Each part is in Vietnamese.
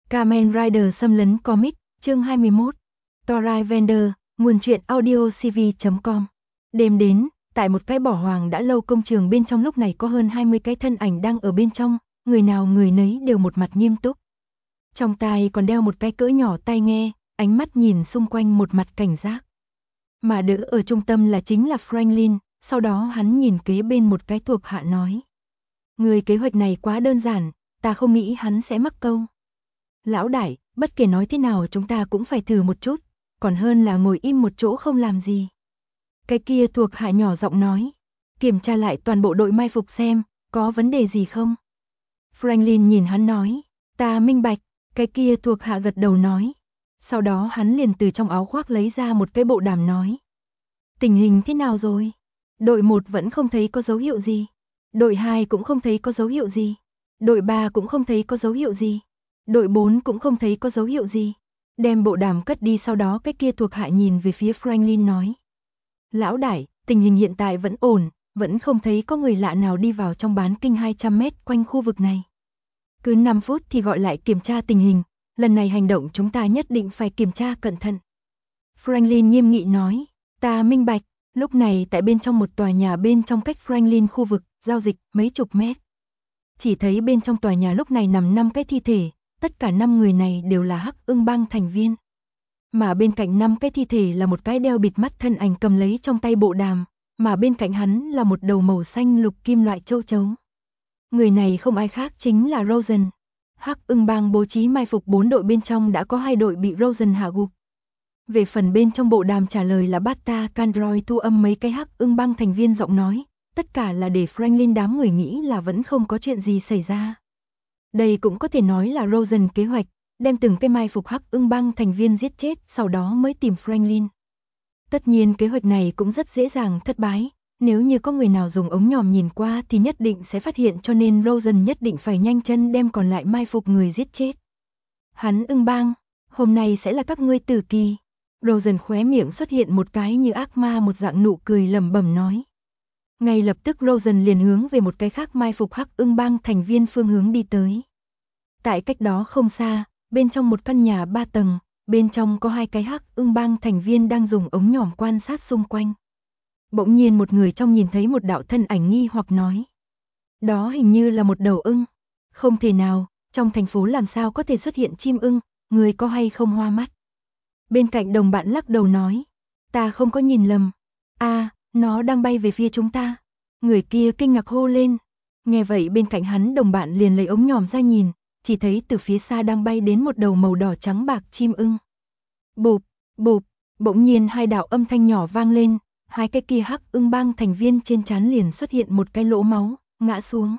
Kamen Rider xâm lấn comic, chương 21. Tori Vender, nguồn truyện audio cv.com. Đêm đến, tại một cái bỏ hoang đã lâu công trường bên trong lúc này có hơn 20 cái thân ảnh đang ở bên trong, người nào người nấy đều một mặt nghiêm túc. Trong tai còn đeo một cái cỡ nhỏ tai nghe, ánh mắt nhìn xung quanh một mặt cảnh giác. Mà đỡ ở trung tâm là chính là Franklin, sau đó hắn nhìn kế bên một cái thuộc hạ nói. Người kế hoạch này quá đơn giản, ta không nghĩ hắn sẽ mắc câu. Lão đại, bất kể nói thế nào chúng ta cũng phải thử một chút, còn hơn là ngồi im một chỗ không làm gì. Cái kia thuộc hạ nhỏ giọng nói, kiểm tra lại toàn bộ đội mai phục xem, có vấn đề gì không? Franklin nhìn hắn nói, ta minh bạch, cái kia thuộc hạ gật đầu nói. Sau đó hắn liền từ trong áo khoác lấy ra một cái bộ đàm nói. Tình hình thế nào rồi? Đội 1 vẫn không thấy có dấu hiệu gì. Đội 2 cũng không thấy có dấu hiệu gì. Đội 3 cũng không thấy có dấu hiệu gì. Đội 4 cũng không thấy có dấu hiệu gì. Đem bộ đàm cất đi, sau đó cái kia thuộc hạ nhìn về phía Franklin nói. Lão đại, tình hình hiện tại vẫn ổn, vẫn không thấy có người lạ nào đi vào trong bán kinh 200 mét quanh khu vực này. Cứ 5 phút thì gọi lại kiểm tra tình hình, lần này hành động chúng ta nhất định phải kiểm tra cẩn thận. Franklin nghiêm nghị nói, ta minh bạch. Lúc này tại bên trong một tòa nhà bên trong cách Franklin khu vực giao dịch mấy chục mét. Chỉ thấy bên trong tòa nhà lúc này nằm 5 cái thi thể, tất cả 5 người này đều là Hắc Ưng Bang thành viên. Mà bên cạnh 5 cái thi thể là một cái đeo bịt mắt thân ảnh cầm lấy trong tay bộ đàm, mà bên cạnh hắn là một đầu màu xanh lục kim loại châu chấu. Người này không ai khác chính là Rosen. Hắc Ưng Bang bố trí mai phục 4 đội, bên trong đã có 2 đội bị Rosen hạ gục. Về phần bên trong bộ đàm trả lời là Bata Candroid thu âm mấy cái Hắc Ưng Bang thành viên giọng nói, tất cả là để Franklin đám người nghĩ là vẫn không có chuyện gì xảy ra. Đây cũng có thể nói là Rosen kế hoạch, đem từng cái mai phục Hắc Ưng Bang thành viên giết chết, sau đó mới tìm Franklin. Tất nhiên kế hoạch này cũng rất dễ dàng thất bại, nếu như có người nào dùng ống nhòm nhìn qua thì nhất định sẽ phát hiện, cho nên Rosen nhất định phải nhanh chân đem còn lại mai phục người giết chết. Hắn Ưng Bang, hôm nay sẽ là các ngươi tử kỳ. Rosen khóe miệng xuất hiện một cái như ác ma một dạng nụ cười lẩm bẩm nói. Ngay lập tức Rosen liền hướng về một cái khác mai phục Hắc Ưng Bang thành viên phương hướng đi tới. Tại cách đó không xa, bên trong một căn nhà 3 tầng, bên trong có 2 cái Hắc Ưng Bang thành viên đang dùng ống nhòm quan sát xung quanh. Bỗng nhiên một người trong nhìn thấy một đạo thân ảnh nghi hoặc nói. Đó hình như là một đầu ưng. Không thể nào, trong thành phố làm sao có thể xuất hiện chim ưng, người có hay không hoa mắt? Bên cạnh đồng bạn lắc đầu nói, ta không có nhìn lầm. Nó đang bay về phía chúng ta. Người kia kinh ngạc hô lên. Nghe vậy bên cạnh hắn đồng bạn liền lấy ống nhòm ra nhìn, chỉ thấy từ phía xa đang bay đến một đầu màu đỏ trắng bạc chim ưng. Bụp, bụp, bỗng nhiên 2 đạo âm thanh nhỏ vang lên, 2 cái kia Hắc Ưng Bang thành viên trên trán liền xuất hiện một cái lỗ máu, ngã xuống.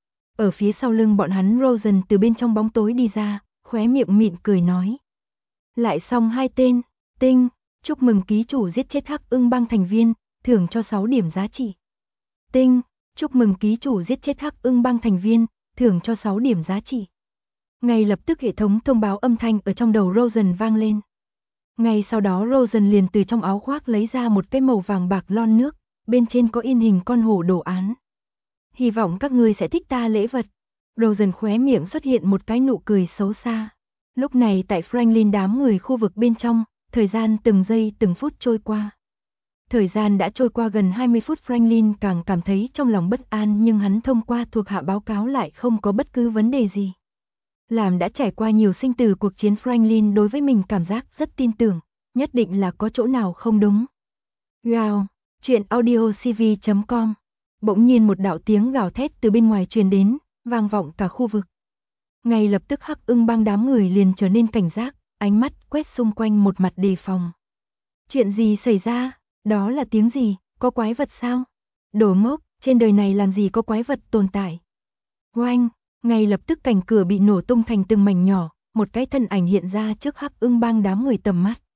Ở phía sau lưng bọn hắn Rosen từ bên trong bóng tối đi ra, khóe miệng mỉm cười nói. Lại xong 2 tên, tinh, chúc mừng ký chủ giết chết Hắc Ưng Bang thành viên, thưởng cho 6 điểm giá trị. Tinh, chúc mừng ký chủ giết chết Hắc Ưng Bang thành viên, thưởng cho 6 điểm giá trị. Ngay lập tức hệ thống thông báo âm thanh ở trong đầu Rosen vang lên. Ngay sau đó Rosen liền từ trong áo khoác lấy ra một cái màu vàng bạc lon nước, bên trên có in hình con hổ đồ án. Hy vọng các ngươi sẽ thích ta lễ vật. Rosen khóe miệng xuất hiện một cái nụ cười xấu xa. Lúc này tại Franklin đám người khu vực bên trong, thời gian từng giây từng phút trôi qua. Thời gian đã trôi qua gần 20 phút, Franklin càng cảm thấy trong lòng bất an, nhưng hắn thông qua thuộc hạ báo cáo lại không có bất cứ vấn đề gì. Làm đã trải qua nhiều sinh tử cuộc chiến, Franklin đối với mình cảm giác rất tin tưởng, nhất định là có chỗ nào không đúng. Gào, truyện audio cv.com. Bỗng nhiên một đạo tiếng gào thét từ bên ngoài truyền đến, vang vọng cả khu vực. Ngay lập tức Hắc Ưng Bang đám người liền trở nên cảnh giác, ánh mắt quét xung quanh một mặt đề phòng. Chuyện gì xảy ra? Đó là tiếng gì? Có quái vật sao? Đồ ngốc, trên đời này làm gì có quái vật tồn tại? Oanh, ngay lập tức cảnh cửa bị nổ tung thành từng mảnh nhỏ, một cái thân ảnh hiện ra trước Hắc Ưng Bang đám người tầm mắt.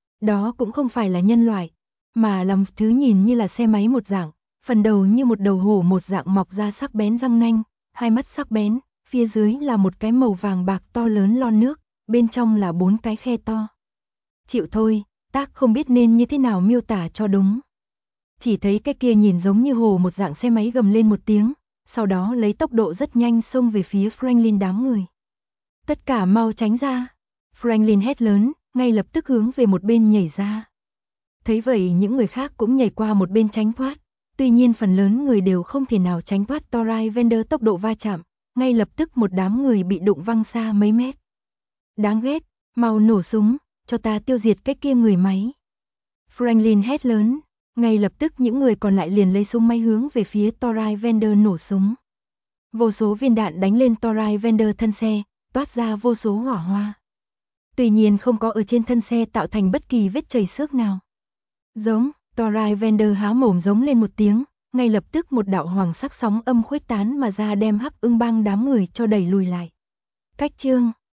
Đó cũng không phải là nhân loại, mà là một thứ nhìn như là xe máy một dạng, phần đầu như một đầu hổ một dạng mọc ra sắc bén răng nanh, 2 mắt sắc bén, phía dưới là một cái màu vàng bạc to lớn lon nước, bên trong là 4 cái khe to. Chịu thôi, tác không biết nên như thế nào miêu tả cho đúng. Chỉ thấy cái kia nhìn giống như hổ một dạng xe máy gầm lên một tiếng, sau đó lấy tốc độ rất nhanh xông về phía Franklin đám người. Tất cả mau tránh ra. Franklin hét lớn, ngay lập tức hướng về một bên nhảy ra. Thấy vậy những người khác cũng nhảy qua một bên tránh thoát. Tuy nhiên phần lớn người đều không thể nào tránh thoát Torai Vander tốc độ va chạm. Ngay lập tức một đám người bị đụng văng xa mấy mét. Đáng ghét, mau nổ súng, cho ta tiêu diệt cái kia người máy. Franklin hét lớn, ngay lập tức những người còn lại liền lấy súng máy hướng về phía Torai Vander nổ súng. Vô số viên đạn đánh lên Torai Vander thân xe, toát ra vô số hỏa hoa. Tuy nhiên không có ở trên thân xe tạo thành bất kỳ vết chảy xước nào. Giống, Torai Vander há mồm giống lên một tiếng, ngay lập tức một đạo hoàng sắc sóng âm khuếch tán mà ra đem Hắc Ưng Bang đám người cho đẩy lùi lại. Cách chương